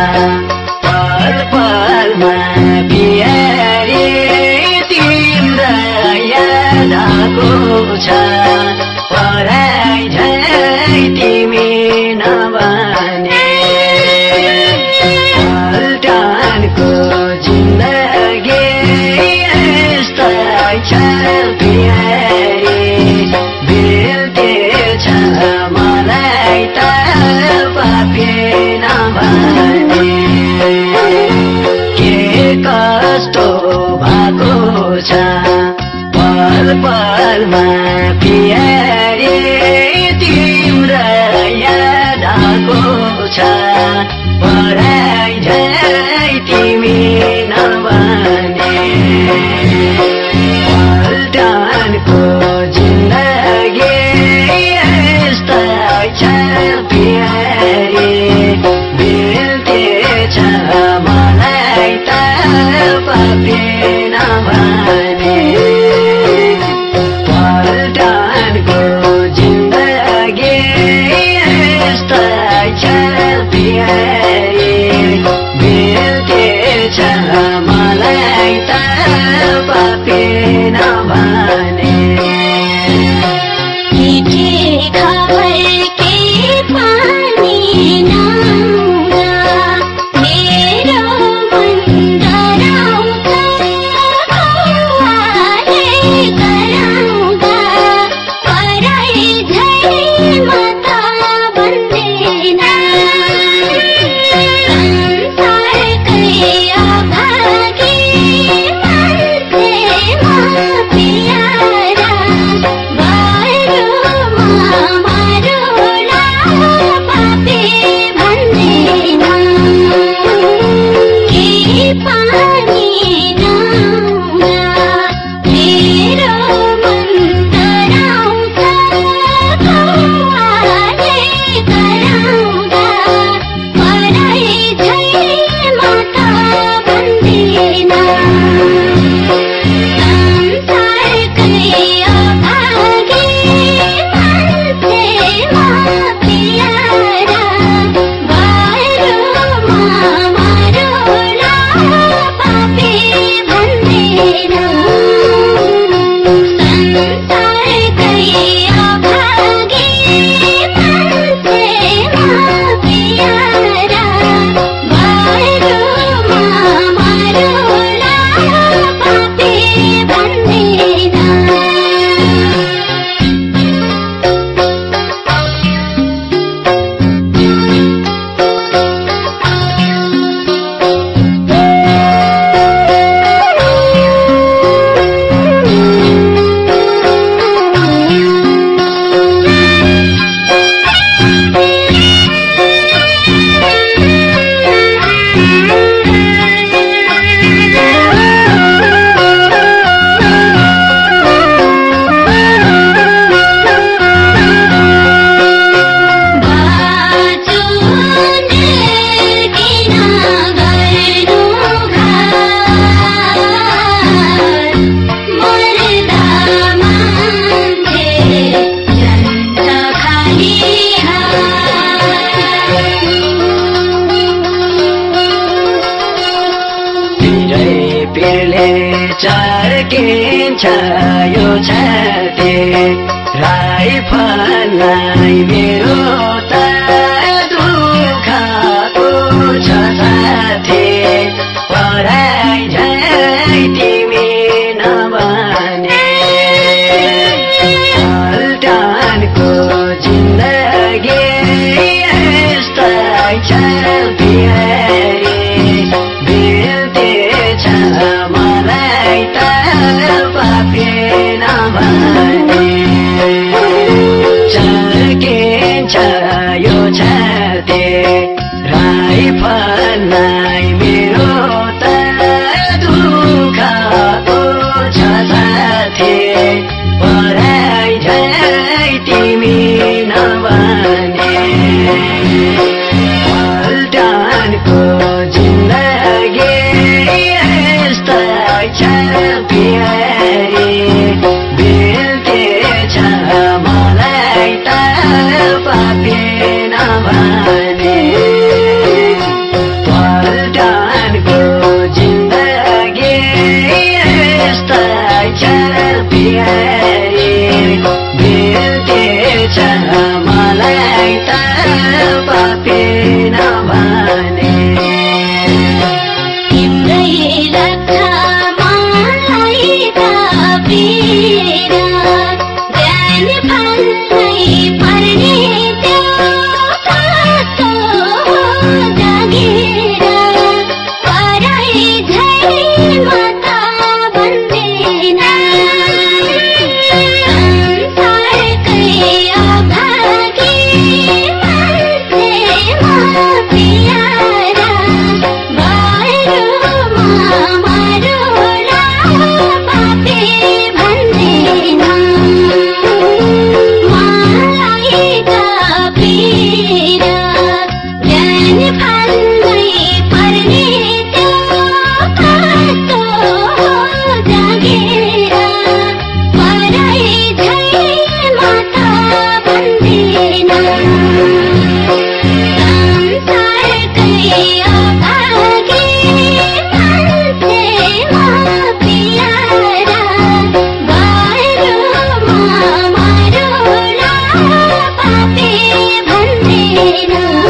पल पलमा बिहारी तिम्रा याद आएको छ पराई झै तिमी नभने पल्टानको जिन्दगी यस्तै छ बिहारी बिर्तेछ मलाई त पापी नभने के कस्तो भएको छ पल पलमा बिहारी तिम्रा याद आएको छ पराई झै तिमी नभने पल्टानको जिन्दगी यस्तै छ बिहारी बिर्तेछ मलाई त पापी नभने पल्टानको जिन्दगी यस्तै छ बिहारी बिर्तेछ मलाई त पापी नभने चर्किन्छ यो छाती राइफललाई मेरो त दुःखको छ साथी पराई झै तिमी नभने पल्टानको जिन्दगी यस्तै छ बिहारी बिर्तेछ मलाई त पापी नभने छैन